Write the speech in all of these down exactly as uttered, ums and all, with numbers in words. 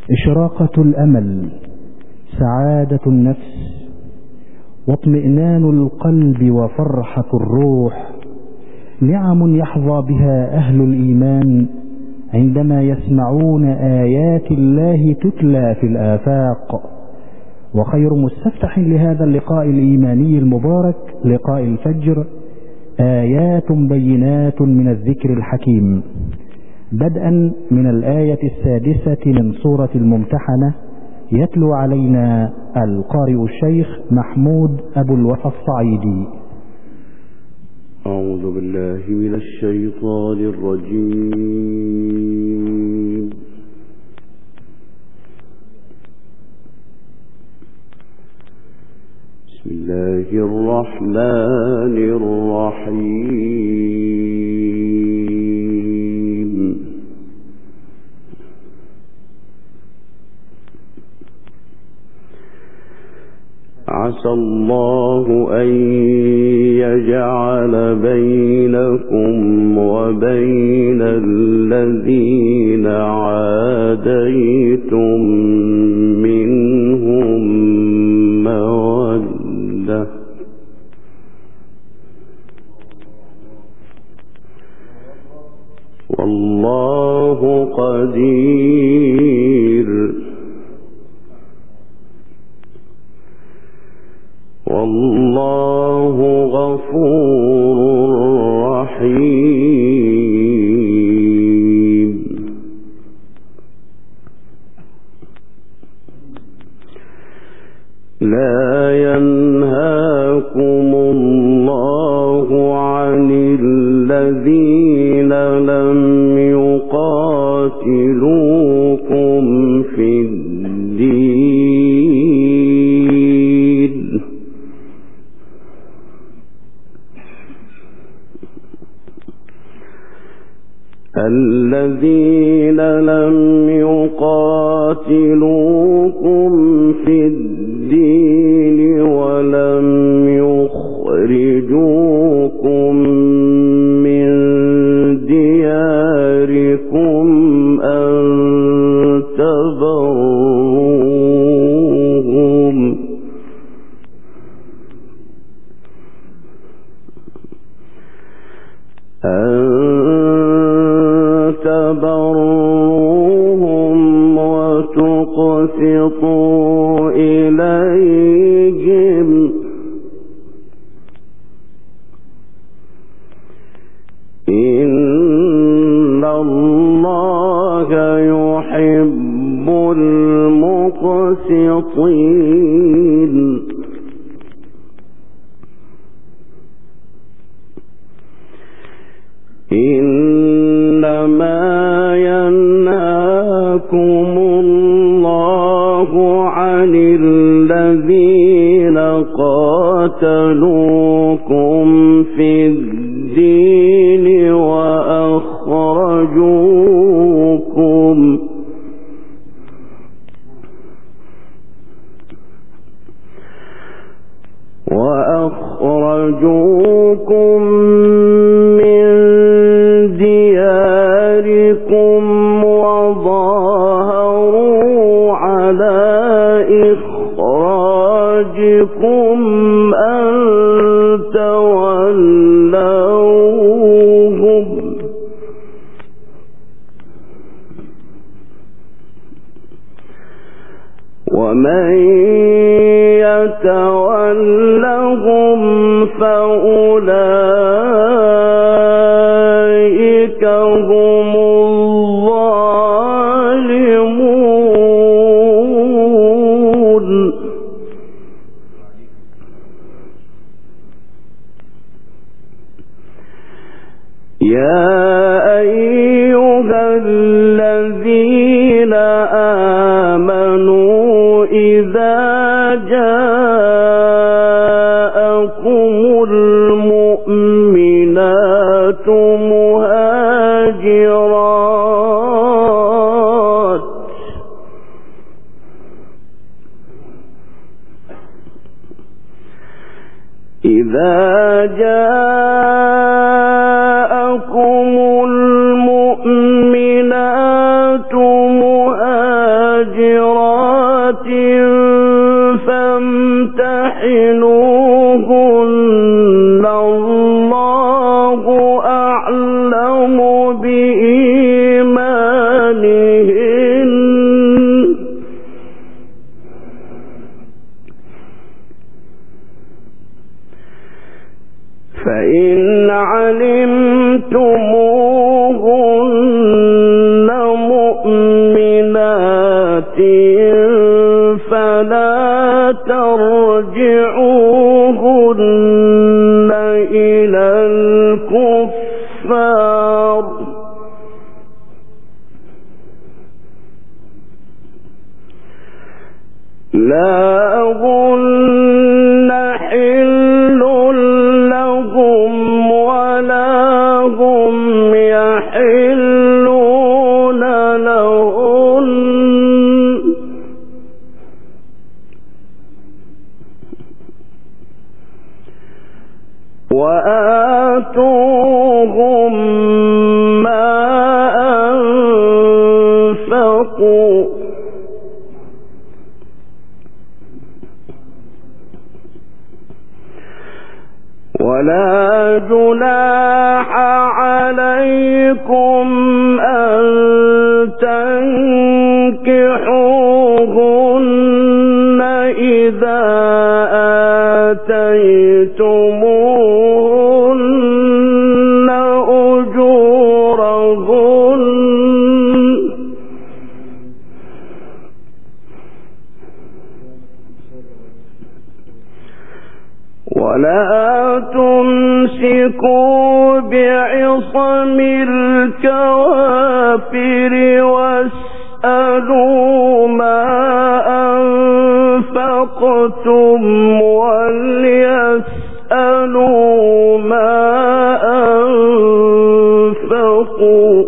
إشراقة الأمل، سعادة النفس، واطمئنان القلب وفرحة الروح، نعم يحظى بها أهل الإيمان عندما يسمعون آيات الله تتلى في الآفاق. وخير مستفتح لهذا اللقاء الإيماني المبارك لقاء الفجر آيات بينات من الذكر الحكيم، بدءا من الآية السادسة من سورة الممتحنة. يتلو علينا القارئ الشيخ محمود أبو الوفا الصعيدي. أعوذ بالله من الشيطان الرجيم. بسم الله الرحمن الرحيم. عسى الله أن يجعل بينكم وبين الذين عاديتم منهم مودة، والله قدير، والله غفور رحيم. لا ينهاكم الله عن الذين لم يقاتلوكم في الدين الذين لم يقاتلوكم في الدين ولم يخرجوكم من دياركم أن تبروهم أن تبروهم وتقسطوا إليهم، إن الله يحب المقسطين. إنما ينهاكم الله عن الذين قاتلوكم في الدين وأخرجوكم وأخرجوكم من دياركم وظاهروا على إخراجكم أن تولوهم، ومن يتولهم فأولئك هم الظالمون. يا أيها الذين آمنوا إذا جاءكم المؤمنات مهاجرات إذا جاءكم المؤمنات مهاجرات غاجرات فامتحنوهن الله أعلم بإيمانهن فإن علمتموهن مؤمنات فلا ترجعوهن إلى الكفار لا هن حل لهم ولا هم يحلون لهن وآتوهم ما أنفقوا ولا جناح عليكم أن تنكحوهن إذا آتيتموهن أجورهن ولا تمسكوا بعصم الكوافر واسألوا ما أنفقتم وليسألوا ما أنفقوا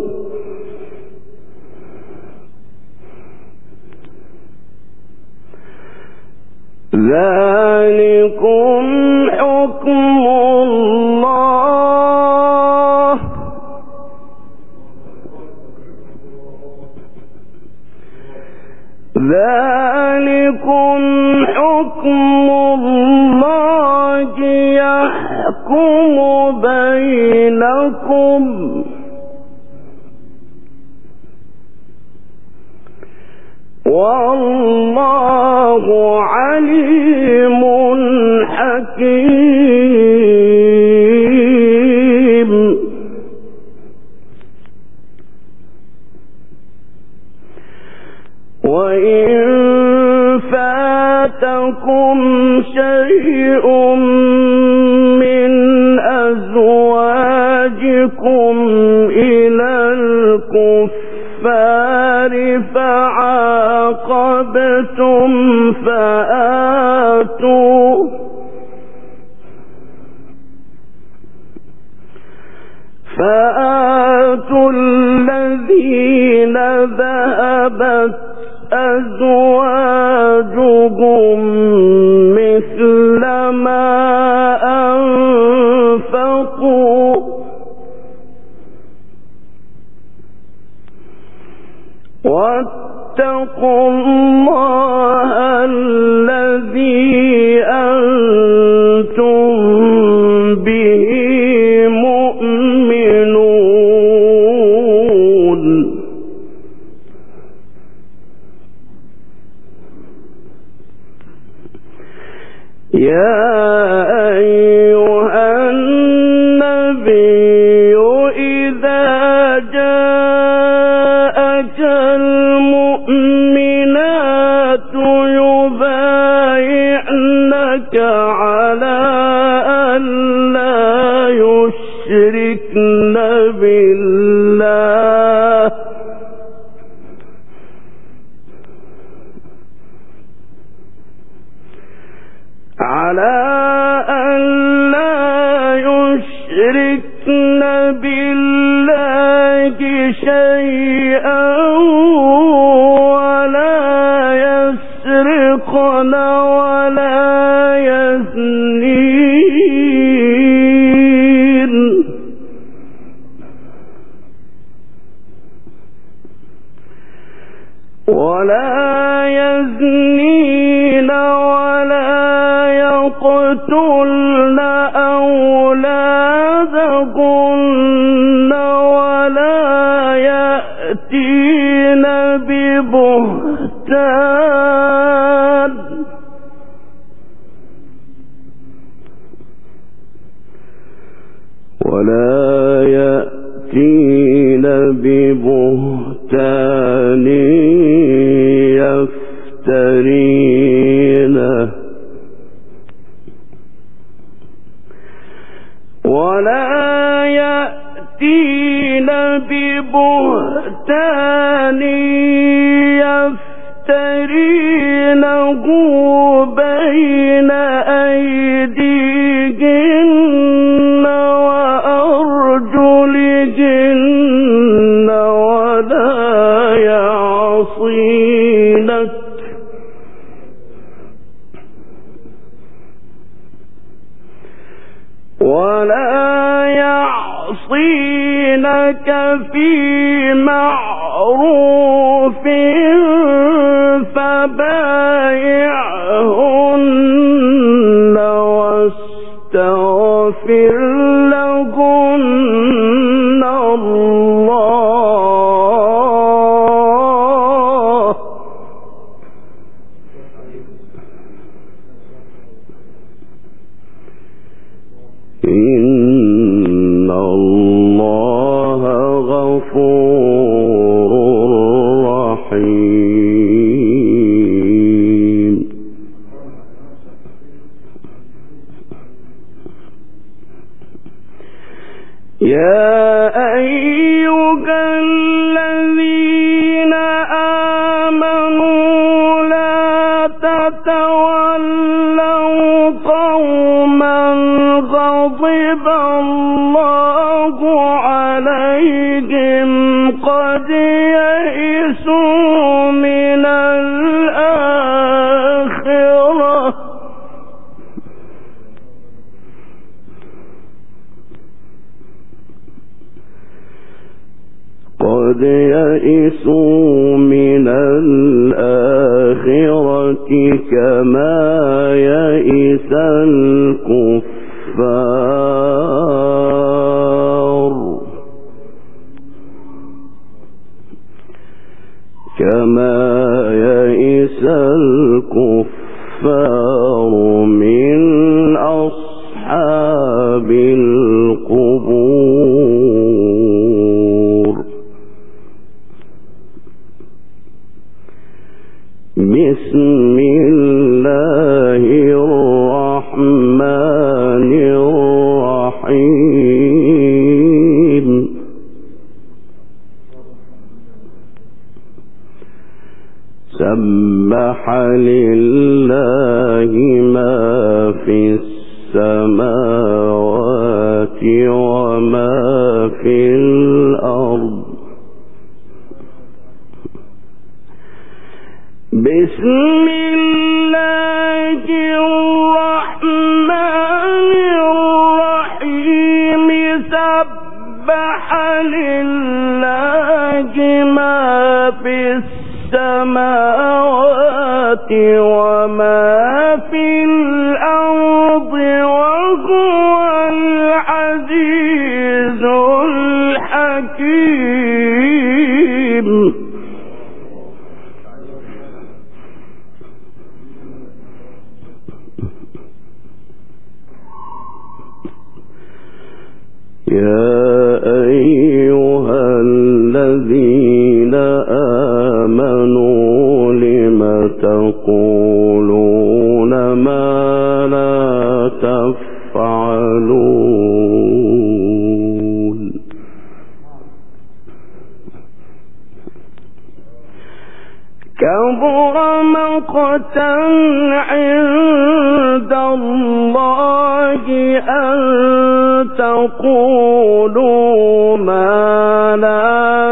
ذلكم حكم الله ذلكم حكم الله يحكم بينكم والله عليم حكيم وإن فاتكم شيء من أزواجكم إلى الكفار فعاقبتم فآتوا فآتوا الذين ذهبت أزواجهم مثل ما أنفقوا واتقوا الله الذي أنتم به مؤمنون يا أيها النبي إذا جاءك المؤمنات يبايعنك على أن لا يشركن بالله على أن لا يشركن بالله شيئا ولا يسرقن ولا يزنين ولا ولا يزنين ولا يقتلن أولادهن ولا يأتين ببهتان ولا يأتين ببهتان يفترينه ولا يأتين ببهتان يفترينه بين أيديهن وأرجلهن ولا يعصينك ولا يعصينك في معروف فبايعهن واستغفر لهن الله إن الله غفور رحيم. يا أيها الذين آمنوا لا تتولوا قوما غضب الله عليهم قد يئسوا من الآخرة قد يئسوا من الآخرة كما يئس الكفار كما يئس الكفار من أصحاب القبور. بسم الله الرحمن الرحيم. سبح لله ما في السماوات وما في الأرض. بسم الله الرحمن الرحيم. سبح لله ما في السماوات وما في الأرض وهو العزيز الحكيم. يا أيها الذين آمنوا لم تقولون ما لا تفعلون. كبر مقتا عند الله أن تقولوا ما لا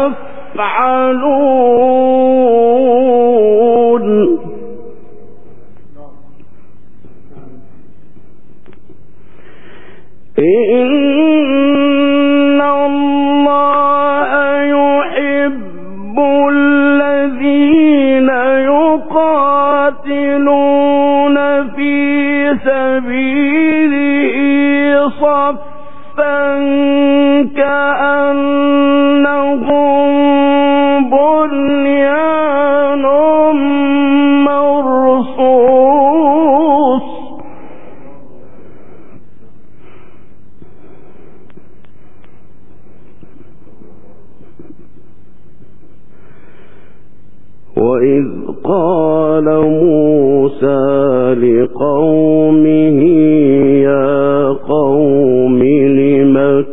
تفعلون. إن الله يحب الذين وإذ قال موسى لقومه يا قوم لم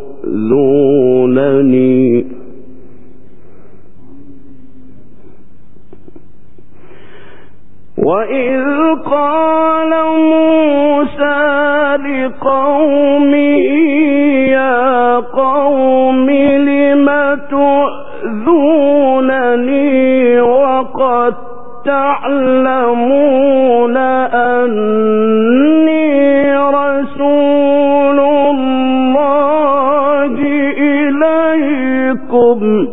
تؤذونني وإذ قال موسى لقومه يا قوم لم تؤذونني وقد تعلمون أني رسول الله إليكم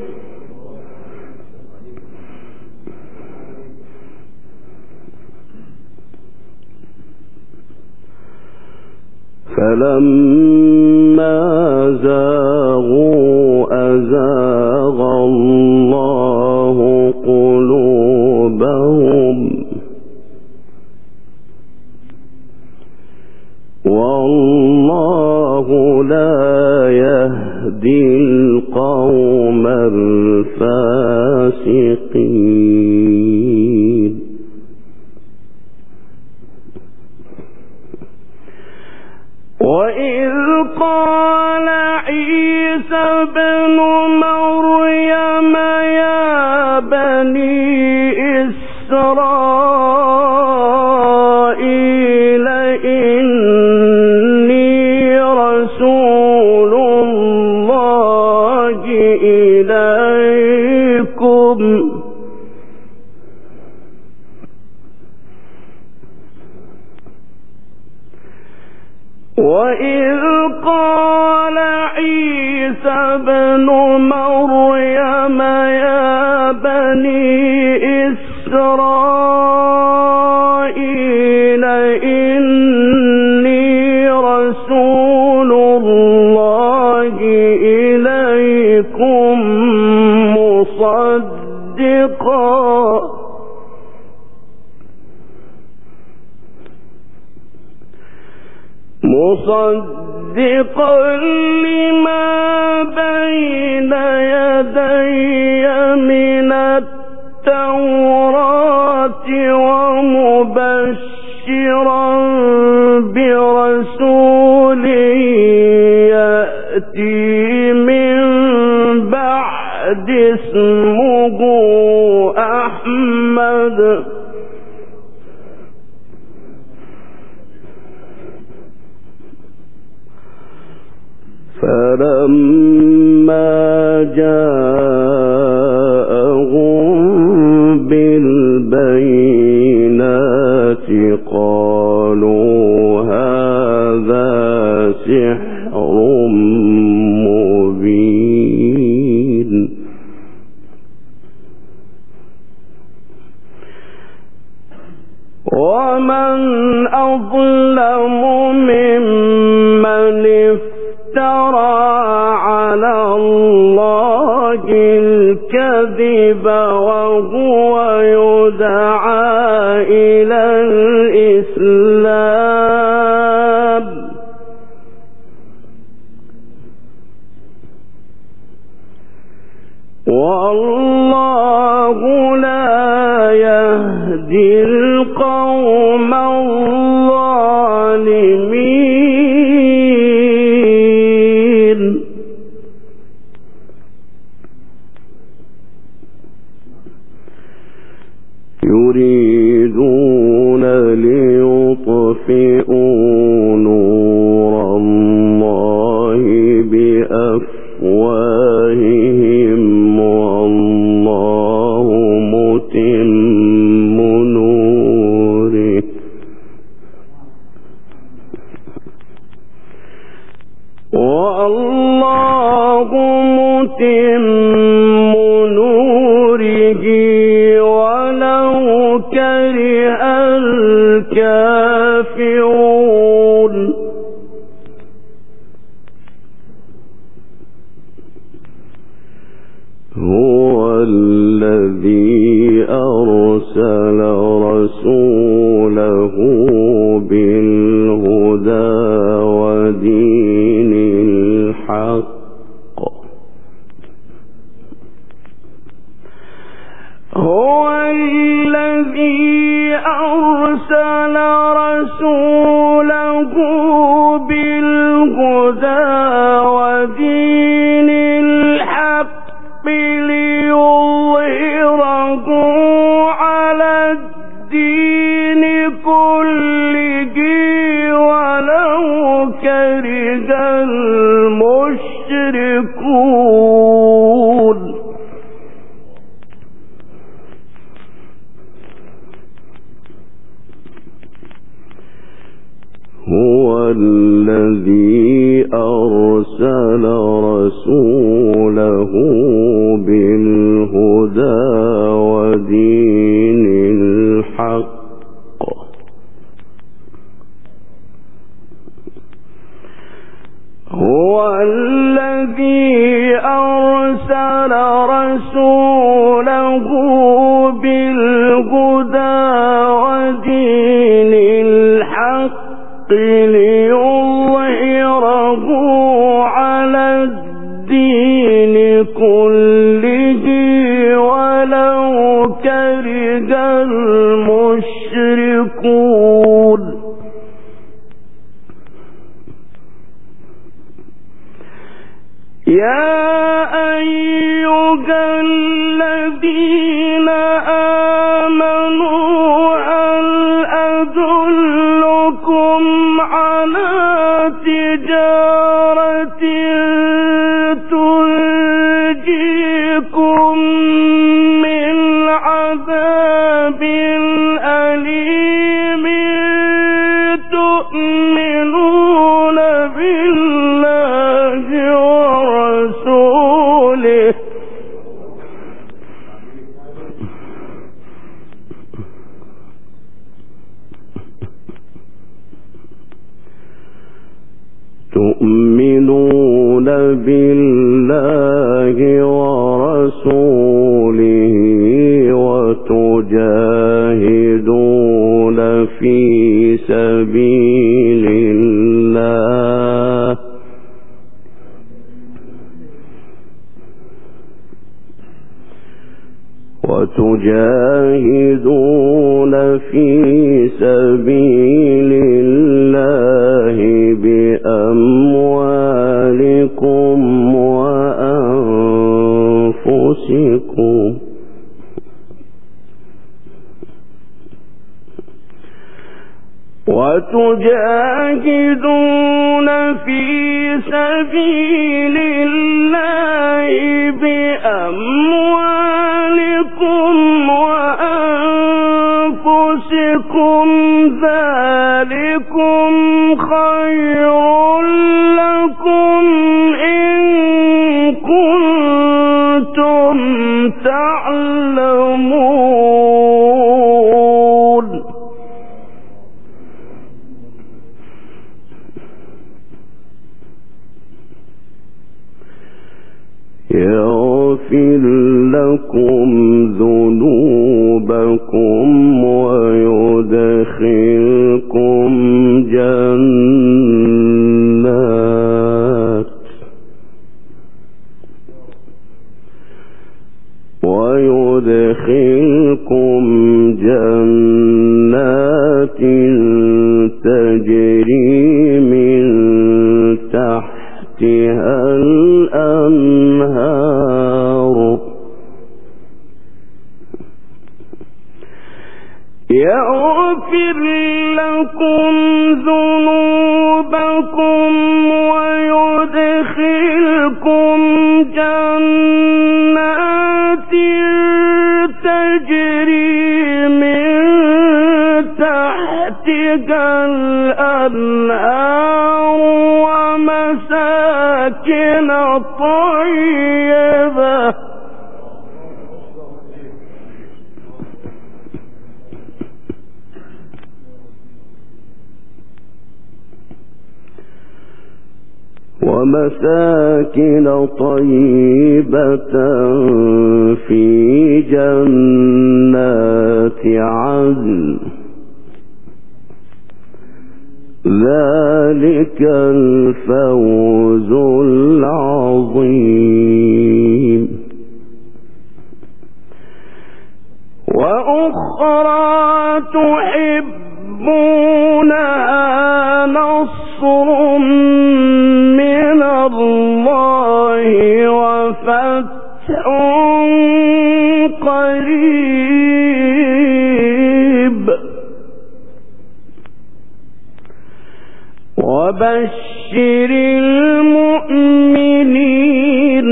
فلما زاغوا أزاغ الله قلوبهم والله لا يهدي القوم الفاسقين وإذ قال عيسى بن مريم يا بني إسرائيل إني رسول الله إليكم وإذ قال عيسى بن مريم يا بني إسرائيل إني رسول الله إليكم مصدقا مصدقا لما بين يدي من التوراة ومبشرا برسول يأتي من بعد اسمه أحمد فلما جاءهم بالبينات قالوا هذا سحر مبين ومن أظلم ممن افترى على الله الكذب وهو يدعى إلى الإسلام والله لا يهدي القوم الظالمين يريدون ليطفئوا نور الله بأفواههم والله متم نوره والله متم نوره ولو كره الكافرون هو الذي أرسل رسوله بالهدى ودين الحق هو الذي أرسل رسوله بالهدى ودين الحق ليظهره على الدين كله ولو كره المشركون. هو الذي أرسل رسوله بالهدى ودين الحق هو الذي أرسل رسوله بالهدى ودين الحق ليظهره على الدين كله ولو كره المشركون. يا أيها الذين آمنوا هل أدلكم على تجارة تنجيكم من عذاب أليم تؤمنون بالله ورسوله تؤمنون بالله ورسوله وتجاهدون في سبيل الله وتجاهدون في سبيل الله بأموالكم وأنفسكم وتجاهدون في سبيل الله بأموالكم وأنفسكم ذلكم خير لكم إن كنتم تعلمون. يغفر لكم ذنوبكم ويدخلكم جنات ويدخلكم جنات تجري من تحتها الأنهار يغفر لكم ذنوبكم ويدخلكم جنات تجري من تحتها الأنهار ومساكن طيبة ومساكن طيبة في جنات عدن ذلك الفوز العظيم. وأخرى تحبونها نصر من الله وفتح قريب وبشر المؤمنين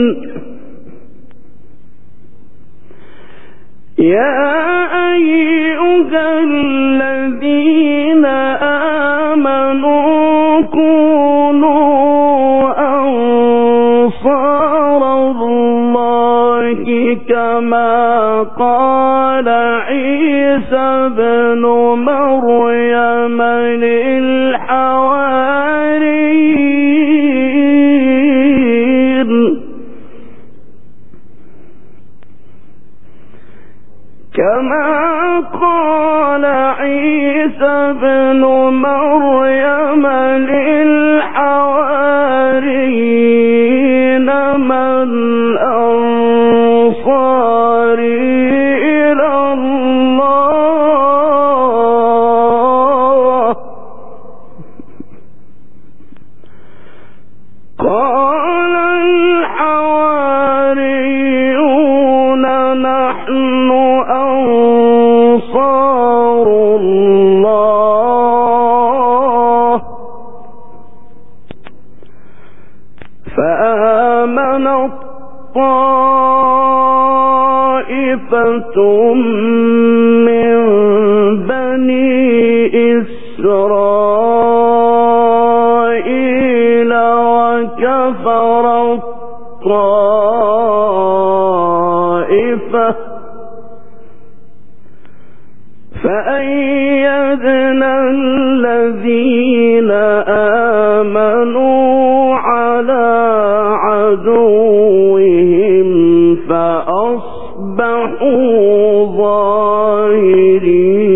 يا أيها الذين آمنوا كونوا أنصار الله كما قال عيسى ابن مريم للحواريين كما قال عيسى ابن مريم للحواريين من أنصاري إلى الله قال الحواريون نحن أنصار الله فآمنت طائفة من بني إسرائيل وكفرت طائفة فأيدنا الذين آمنوا على عدوهم فأصبحوا ظاهرين